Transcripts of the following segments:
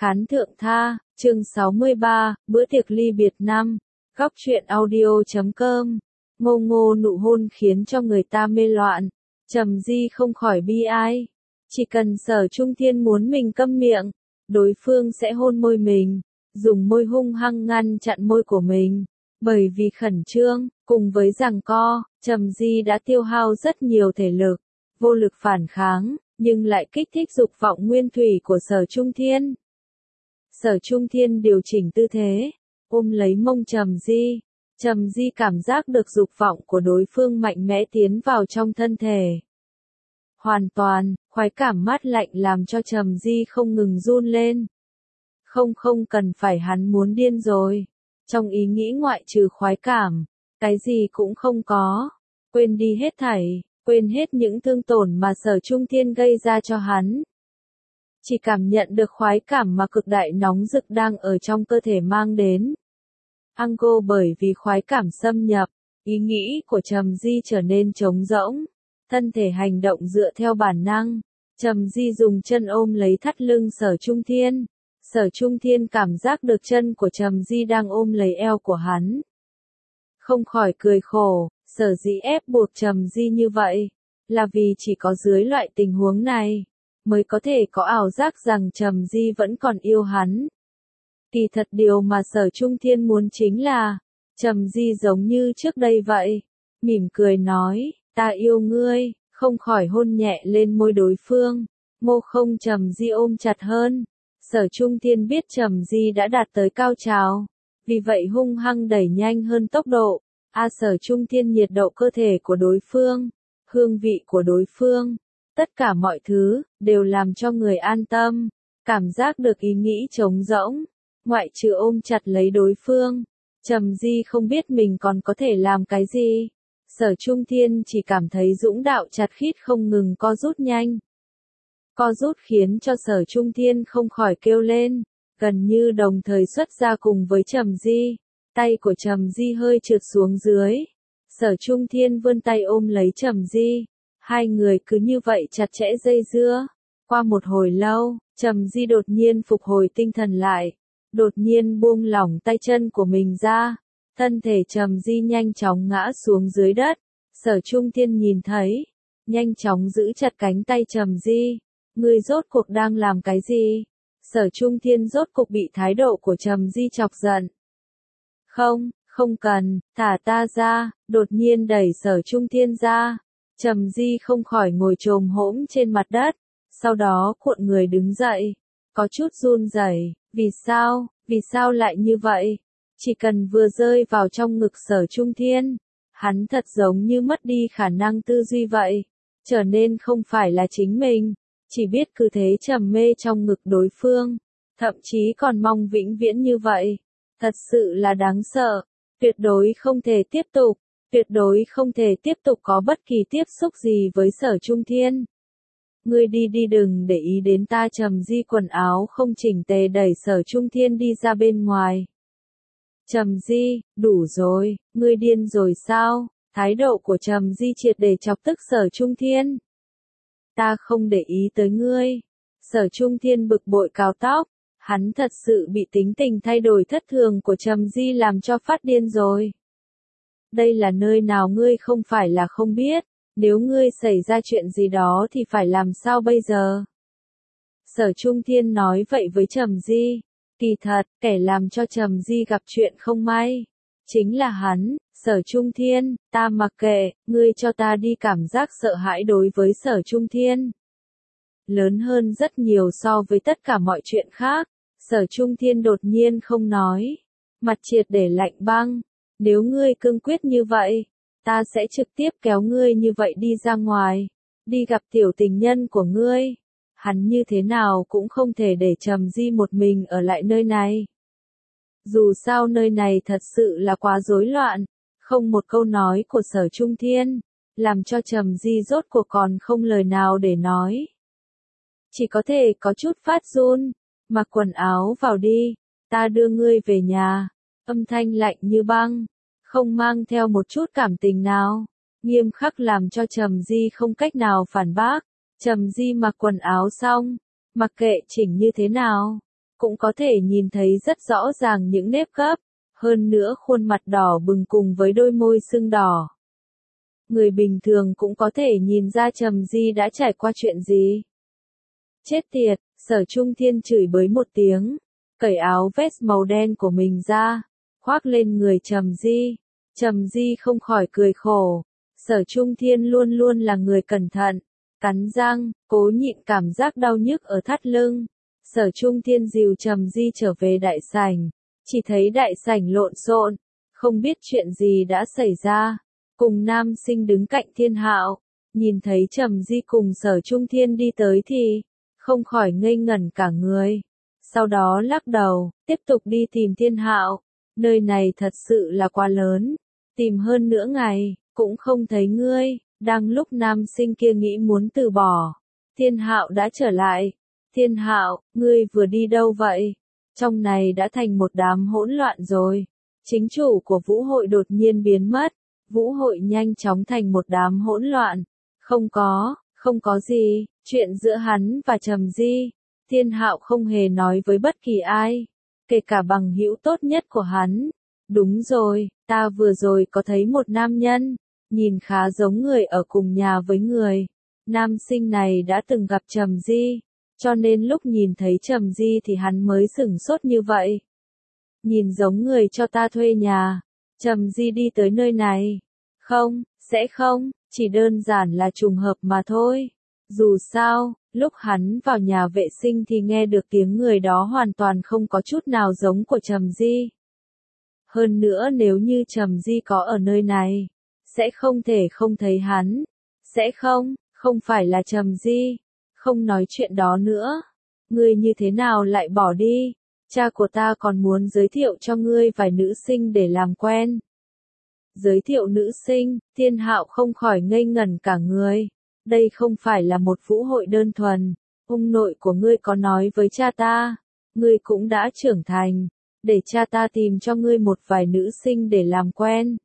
Khán thượng tha, chương 63, bữa tiệc ly biệt năm, góc truyện audio.com. Ngô ngô nụ hôn khiến cho người ta mê loạn. Trầm Di không khỏi bi ai. Chỉ cần Sở Trung Thiên muốn mình câm miệng, đối phương sẽ hôn môi mình, dùng môi hung hăng ngăn chặn môi của mình. Bởi vì khẩn trương, cùng với giằng co, Trầm Di đã tiêu hao rất nhiều thể lực, vô lực phản kháng, nhưng lại kích thích dục vọng nguyên thủy của Sở Trung Thiên. Sở Trung Thiên điều chỉnh tư thế, ôm lấy mông Trầm Di. Trầm Di cảm giác được dục vọng của đối phương mạnh mẽ tiến vào trong thân thể. Hoàn toàn, khoái cảm mát lạnh làm cho Trầm Di không ngừng run lên. Không cần phải, hắn muốn điên rồi. Trong ý nghĩ ngoại trừ khoái cảm, cái gì cũng không có. Quên đi hết thảy, quên hết những thương tổn mà Sở Trung Thiên gây ra cho hắn. Chỉ cảm nhận được khoái cảm mà cực đại nóng rực đang ở trong cơ thể mang đến. Ango bởi vì khoái cảm xâm nhập, ý nghĩ của Trầm Di trở nên trống rỗng, thân thể hành động dựa theo bản năng. Trầm Di dùng chân ôm lấy thắt lưng Sở Trung Thiên. Sở Trung Thiên cảm giác được chân của Trầm Di đang ôm lấy eo của hắn. Không khỏi cười khổ, sở dĩ ép buộc Trầm Di như vậy, là vì chỉ có dưới loại tình huống này, mới có thể có ảo giác rằng Trầm Di vẫn còn yêu hắn. Kỳ thật điều mà Sở Trung Thiên muốn chính là, Trầm Di giống như trước đây vậy, mỉm cười nói, ta yêu ngươi, không khỏi hôn nhẹ lên môi đối phương, môi không Trầm Di ôm chặt hơn. Sở Trung Thiên biết Trầm Di đã đạt tới cao trào, vì vậy hung hăng đẩy nhanh hơn tốc độ. Sở Trung Thiên nhiệt độ cơ thể của đối phương, hương vị của đối phương, tất cả mọi thứ, đều làm cho người an tâm, cảm giác được ý nghĩ trống rỗng, ngoại trừ ôm chặt lấy đối phương. Trầm Di không biết mình còn có thể làm cái gì. Sở Trung Thiên chỉ cảm thấy dũng đạo chặt khít không ngừng co rút nhanh. Co rút khiến cho Sở Trung Thiên không khỏi kêu lên, gần như đồng thời xuất ra cùng với Trầm Di. Tay của Trầm Di hơi trượt xuống dưới. Sở Trung Thiên vươn tay ôm lấy Trầm Di. Hai người cứ như vậy chặt chẽ dây dưa. Qua một hồi lâu, Trầm Di đột nhiên phục hồi tinh thần lại. Đột nhiên buông lỏng tay chân của mình ra. Thân thể Trầm Di nhanh chóng ngã xuống dưới đất. Sở Trung Thiên nhìn thấy, nhanh chóng giữ chặt cánh tay Trầm Di. Ngươi rốt cuộc đang làm cái gì? Sở Trung Thiên rốt cuộc bị thái độ của Trầm Di chọc giận. Không cần, thả ta ra, đột nhiên đẩy Sở Trung Thiên ra. Trầm Di không khỏi ngồi chồm hổm trên mặt đất, sau đó cuộn người đứng dậy, có chút run rẩy. Vì sao lại như vậy? Chỉ cần vừa rơi vào trong ngực Sở Trung Thiên, hắn thật giống như mất đi khả năng tư duy vậy, trở nên không phải là chính mình, chỉ biết cứ thế trầm mê trong ngực đối phương, thậm chí còn mong vĩnh viễn như vậy. Thật sự là đáng sợ, tuyệt đối không thể tiếp tục có bất kỳ tiếp xúc gì với Sở Trung Thiên. Ngươi đi đừng để ý đến ta. Trầm Di quần áo không chỉnh tề đẩy Sở Trung Thiên đi ra bên ngoài. Trầm Di, đủ rồi, ngươi điên rồi sao? Thái độ của Trầm Di triệt để chọc tức Sở Trung Thiên. Ta không để ý tới ngươi. Sở Trung Thiên bực bội cào tóc. Hắn thật sự bị tính tình thay đổi thất thường của Trầm Di làm cho phát điên rồi. Đây là nơi nào ngươi không phải là không biết, nếu ngươi xảy ra chuyện gì đó thì phải làm sao bây giờ? Sở Trung Thiên nói vậy với Trầm Di. Kỳ thật, kẻ làm cho Trầm Di gặp chuyện không may chính là hắn. Sở Trung Thiên, ta mặc kệ, ngươi cho ta đi. Cảm giác sợ hãi đối với Sở Trung Thiên lớn hơn rất nhiều so với tất cả mọi chuyện khác. Sở Trung Thiên đột nhiên không nói, mặt triệt để lạnh băng. Nếu ngươi cương quyết như vậy, ta sẽ trực tiếp kéo ngươi như vậy đi ra ngoài, đi gặp tiểu tình nhân của ngươi. Hắn như thế nào cũng không thể để Trầm Di một mình ở lại nơi này. Dù sao nơi này thật sự là quá rối loạn, không một câu nói của Sở Trung Thiên, làm cho Trầm Di rốt cuộc còn không lời nào để nói. Chỉ có thể có chút phát run. Mặc quần áo vào đi, ta đưa ngươi về nhà. Âm thanh lạnh như băng, không mang theo một chút cảm tình nào, nghiêm khắc làm cho Trầm Di không cách nào phản bác. Trầm Di mặc quần áo xong, mặc kệ chỉnh như thế nào, cũng có thể nhìn thấy rất rõ ràng những nếp gấp, hơn nữa khuôn mặt đỏ bừng cùng với đôi môi sưng đỏ. Người bình thường cũng có thể nhìn ra Trầm Di đã trải qua chuyện gì. Chết tiệt, Sở Trung Thiên chửi bới một tiếng, cởi áo vest màu đen của mình ra, khoác lên người Trầm Di. Trầm Di không khỏi cười khổ. Sở Trung Thiên luôn luôn là người cẩn thận, cắn răng, cố nhịn cảm giác đau nhức ở thắt lưng. Sở Trung Thiên dìu Trầm Di trở về đại sảnh, chỉ thấy đại sảnh lộn xộn, không biết chuyện gì đã xảy ra. Cùng nam sinh đứng cạnh Thiên Hạo, nhìn thấy Trầm Di cùng Sở Trung Thiên đi tới thì không khỏi ngây ngẩn cả người. Sau đó lắc đầu, tiếp tục đi tìm Thiên Hạo. Nơi này thật sự là quá lớn, tìm hơn nửa ngày cũng không thấy ngươi. Đang lúc nam sinh kia nghĩ muốn từ bỏ, Thiên Hạo đã trở lại. Thiên Hạo, ngươi vừa đi đâu vậy? Trong này đã thành một đám hỗn loạn rồi. Chính chủ của vũ hội đột nhiên biến mất, vũ hội nhanh chóng thành một đám hỗn loạn. Không có gì, chuyện giữa hắn và Trầm Di. Thiên Hạo không hề nói với bất kỳ ai, kể cả bằng hữu tốt nhất của hắn. Đúng rồi, ta vừa rồi có thấy một nam nhân, nhìn khá giống người ở cùng nhà với người. Nam sinh này đã từng gặp Trầm Di, cho nên lúc nhìn thấy Trầm Di thì hắn mới sửng sốt như vậy. Nhìn giống người cho ta thuê nhà. Trầm Di đi tới nơi này. Không, sẽ không, chỉ đơn giản là trùng hợp mà thôi. Dù sao, lúc hắn vào nhà vệ sinh thì nghe được tiếng người đó hoàn toàn không có chút nào giống của Trầm Di. Hơn nữa nếu như Trầm Di có ở nơi này, sẽ không thể không thấy hắn. Sẽ không phải là Trầm Di. Không nói chuyện đó nữa. Ngươi như thế nào lại bỏ đi? Cha của ta còn muốn giới thiệu cho ngươi vài nữ sinh để làm quen. Giới thiệu nữ sinh, Thiên Hạo không khỏi ngây ngẩn cả người. Đây không phải là một vũ hội đơn thuần. Ông nội của ngươi có nói với cha ta, ngươi cũng đã trưởng thành, để cha ta tìm cho ngươi một vài nữ sinh để làm quen.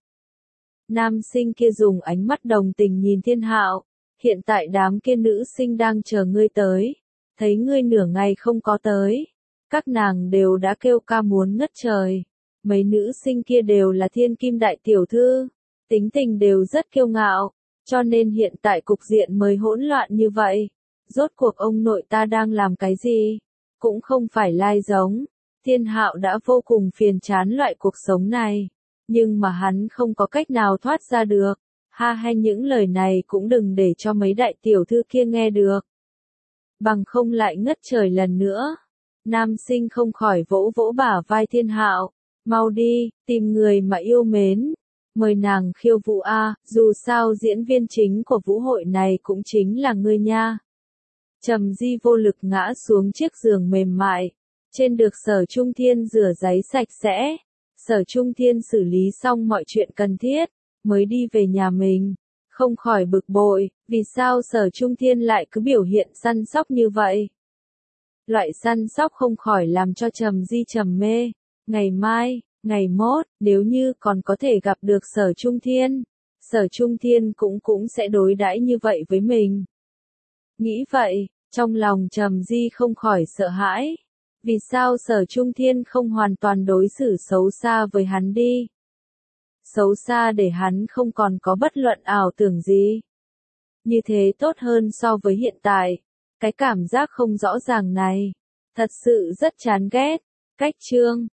Nam sinh kia dùng ánh mắt đồng tình nhìn Thiên Hạo, hiện tại đám kia nữ sinh đang chờ ngươi tới, thấy ngươi nửa ngày không có tới, các nàng đều đã kêu ca muốn ngất trời. Mấy nữ sinh kia đều là thiên kim đại tiểu thư, tính tình đều rất kiêu ngạo, cho nên hiện tại cục diện mới hỗn loạn như vậy. Rốt cuộc ông nội ta đang làm cái gì? Cũng không phải lai giống. Thiên Hạo đã vô cùng phiền chán loại cuộc sống này, nhưng mà hắn không có cách nào thoát ra được. Ha hay những lời này cũng đừng để cho mấy đại tiểu thư kia nghe được. Bằng không lại ngất trời lần nữa. Nam sinh không khỏi vỗ vỗ bả vai Thiên Hạo. Mau đi, tìm người mà yêu mến. Mời nàng khiêu vũ a, dù sao diễn viên chính của vũ hội này cũng chính là ngươi nha. Trầm Di vô lực ngã xuống chiếc giường mềm mại. Trên được Sở Trung Thiên rửa giấy sạch sẽ. Sở Trung Thiên xử lý xong mọi chuyện cần thiết, mới đi về nhà mình. Không khỏi bực bội, vì sao Sở Trung Thiên lại cứ biểu hiện săn sóc như vậy? Loại săn sóc không khỏi làm cho Trầm Di trầm mê. Ngày mai, ngày mốt, nếu như còn có thể gặp được Sở Trung Thiên, Sở Trung Thiên cũng sẽ đối đãi như vậy với mình. Nghĩ vậy, trong lòng Trầm Di không khỏi sợ hãi. Vì sao Sở Trung Thiên không hoàn toàn đối xử xấu xa với hắn đi? Xấu xa để hắn không còn có bất luận ảo tưởng gì. Như thế tốt hơn so với hiện tại. Cái cảm giác không rõ ràng này, thật sự rất chán ghét. Cách chương